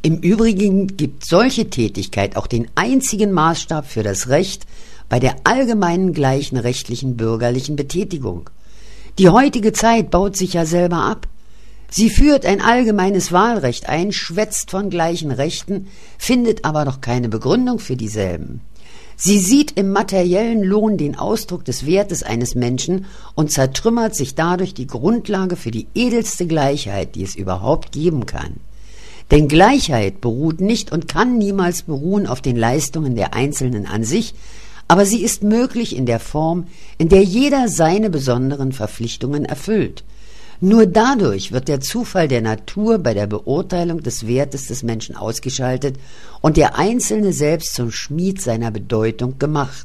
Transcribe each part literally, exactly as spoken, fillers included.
Im Übrigen gibt solche Tätigkeit auch den einzigen Maßstab für das Recht bei der allgemeinen gleichen rechtlichen bürgerlichen Betätigung. Die heutige Zeit baut sich ja selber ab. Sie führt ein allgemeines Wahlrecht ein, schwätzt von gleichen Rechten, findet aber noch keine Begründung für dieselben. Sie sieht im materiellen Lohn den Ausdruck des Wertes eines Menschen und zertrümmert sich dadurch die Grundlage für die edelste Gleichheit, die es überhaupt geben kann. Denn Gleichheit beruht nicht und kann niemals beruhen auf den Leistungen der Einzelnen an sich, aber sie ist möglich in der Form, in der jeder seine besonderen Verpflichtungen erfüllt. Nur dadurch wird der Zufall der Natur bei der Beurteilung des Wertes des Menschen ausgeschaltet und der Einzelne selbst zum Schmied seiner Bedeutung gemacht.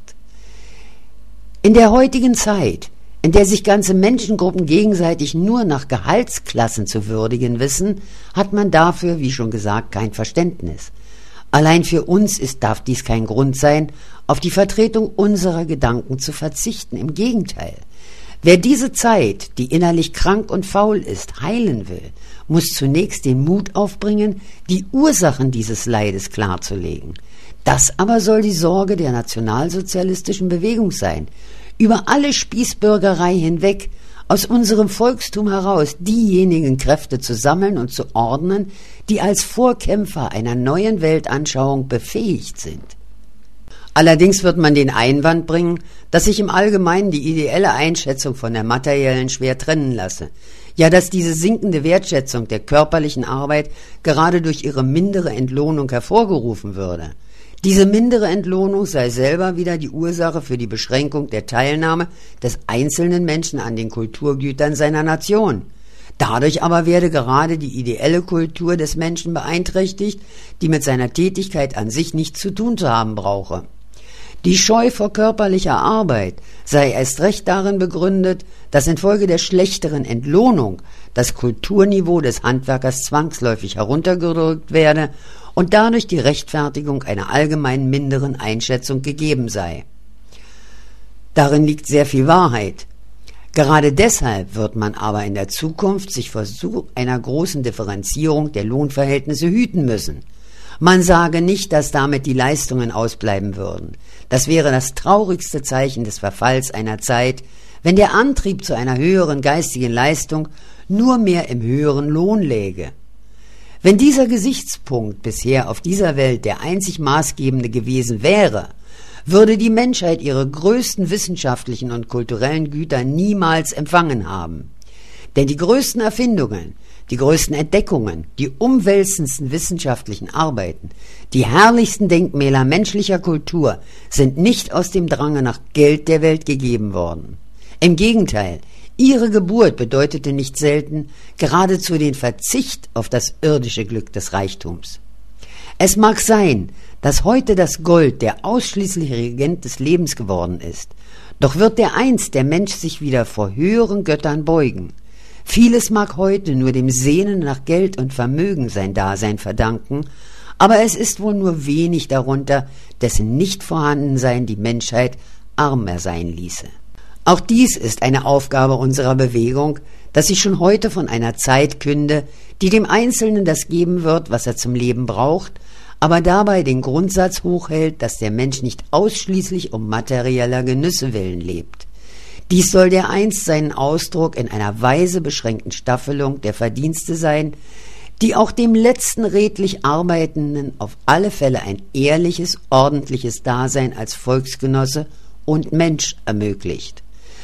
In der heutigen Zeit, in der sich ganze Menschengruppen gegenseitig nur nach Gehaltsklassen zu würdigen wissen, hat man dafür, wie schon gesagt, kein Verständnis. Allein für uns ist, darf dies kein Grund sein, auf die Vertretung unserer Gedanken zu verzichten. Im Gegenteil. Wer diese Zeit, die innerlich krank und faul ist, heilen will, muss zunächst den Mut aufbringen, die Ursachen dieses Leides klarzulegen. Das aber soll die Sorge der nationalsozialistischen Bewegung sein, über alle Spießbürgerei hinweg, aus unserem Volkstum heraus diejenigen Kräfte zu sammeln und zu ordnen, die als Vorkämpfer einer neuen Weltanschauung befähigt sind. Allerdings wird man den Einwand bringen, dass sich im Allgemeinen die ideelle Einschätzung von der materiellen schwer trennen lasse. Ja, dass diese sinkende Wertschätzung der körperlichen Arbeit gerade durch ihre mindere Entlohnung hervorgerufen würde. Diese mindere Entlohnung sei selber wieder die Ursache für die Beschränkung der Teilnahme des einzelnen Menschen an den Kulturgütern seiner Nation. Dadurch aber werde gerade die ideelle Kultur des Menschen beeinträchtigt, die mit seiner Tätigkeit an sich nichts zu tun zu haben brauche. Die Scheu vor körperlicher Arbeit sei erst recht darin begründet, dass infolge der schlechteren Entlohnung das Kulturniveau des Handwerkers zwangsläufig heruntergedrückt werde und dadurch die Rechtfertigung einer allgemein minderen Einschätzung gegeben sei. Darin liegt sehr viel Wahrheit. Gerade deshalb wird man aber in der Zukunft sich vor so einer großen Differenzierung der Lohnverhältnisse hüten müssen. Man sage nicht, dass damit die Leistungen ausbleiben würden. Das wäre das traurigste Zeichen des Verfalls einer Zeit, wenn der Antrieb zu einer höheren geistigen Leistung nur mehr im höheren Lohn läge. Wenn dieser Gesichtspunkt bisher auf dieser Welt der einzig maßgebende gewesen wäre, würde die Menschheit ihre größten wissenschaftlichen und kulturellen Güter niemals empfangen haben. Denn die größten Erfindungen, die größten Entdeckungen, die umwälzendsten wissenschaftlichen Arbeiten, die herrlichsten Denkmäler menschlicher Kultur sind nicht aus dem Drange nach Geld der Welt gegeben worden. Im Gegenteil, ihre Geburt bedeutete nicht selten geradezu den Verzicht auf das irdische Glück des Reichtums. Es mag sein, dass heute das Gold der ausschließliche Regent des Lebens geworden ist, doch wird dereinst der Mensch sich wieder vor höheren Göttern beugen. Vieles mag heute nur dem Sehnen nach Geld und Vermögen sein Dasein verdanken, aber es ist wohl nur wenig darunter, dessen Nichtvorhandensein die Menschheit armer sein ließe. Auch dies ist eine Aufgabe unserer Bewegung, dass sie schon heute von einer Zeit künde, die dem Einzelnen das geben wird, was er zum Leben braucht, aber dabei den Grundsatz hochhält, dass der Mensch nicht ausschließlich um materieller Genüsse willen lebt. Dies soll dereinst seinen Ausdruck in einer weise beschränkten Staffelung der Verdienste sein, die auch dem letzten redlich Arbeitenden auf alle Fälle ein ehrliches, ordentliches Dasein als Volksgenosse und Mensch ermöglicht.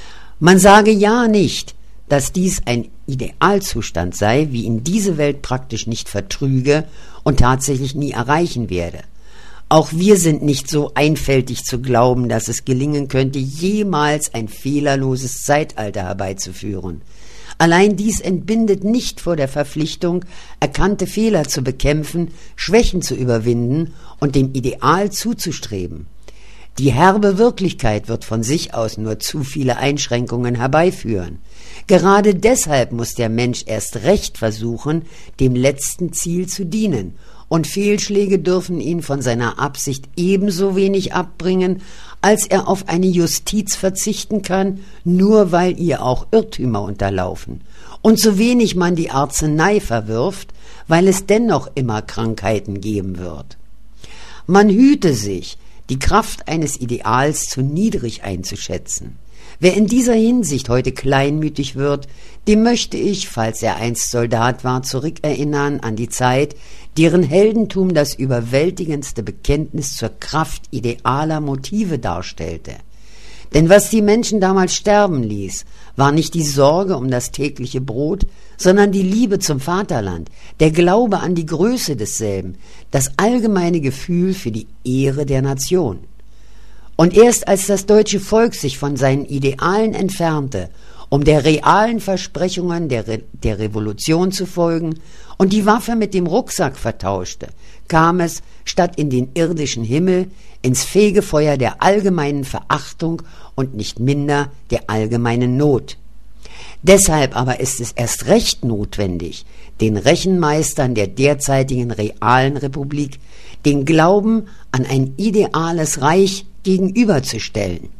Man sage ja nicht, dass dies ein Idealzustand sei, wie ihn diese Welt praktisch nicht vertrüge und tatsächlich nie erreichen werde. Auch wir sind nicht so einfältig zu glauben, dass es gelingen könnte, jemals ein fehlerloses Zeitalter herbeizuführen. Allein dies entbindet nicht vor der Verpflichtung, erkannte Fehler zu bekämpfen, Schwächen zu überwinden und dem Ideal zuzustreben. Die herbe Wirklichkeit wird von sich aus nur zu viele Einschränkungen herbeiführen. Gerade deshalb muss der Mensch erst recht versuchen, dem letzten Ziel zu dienen, und Fehlschläge dürfen ihn von seiner Absicht ebenso wenig abbringen, als er auf eine Justiz verzichten kann, nur weil ihr auch Irrtümer unterlaufen. und so wenig man die Arznei verwirft, weil es dennoch immer Krankheiten geben wird. Man hüte sich, die Kraft eines Ideals zu niedrig einzuschätzen. Wer in dieser Hinsicht heute kleinmütig wird, dem möchte ich, falls er einst Soldat war, zurückerinnern an die Zeit, deren Heldentum das überwältigendste Bekenntnis zur Kraft idealer Motive darstellte. Denn was die Menschen damals sterben ließ, war nicht die Sorge um das tägliche Brot, sondern die Liebe zum Vaterland, der Glaube an die Größe desselben, das allgemeine Gefühl für die Ehre der Nation. Und erst als das deutsche Volk sich von seinen Idealen entfernte, um der realen Versprechungen der, Re- der Revolution zu folgen und die Waffe mit dem Rucksack vertauschte, kam es, statt in den irdischen Himmel, ins Fegefeuer der allgemeinen Verachtung und nicht minder der allgemeinen Not. Deshalb aber ist es erst recht notwendig, den Rechenmeistern der derzeitigen realen Republik den Glauben an ein ideales Reich gegenüberzustellen.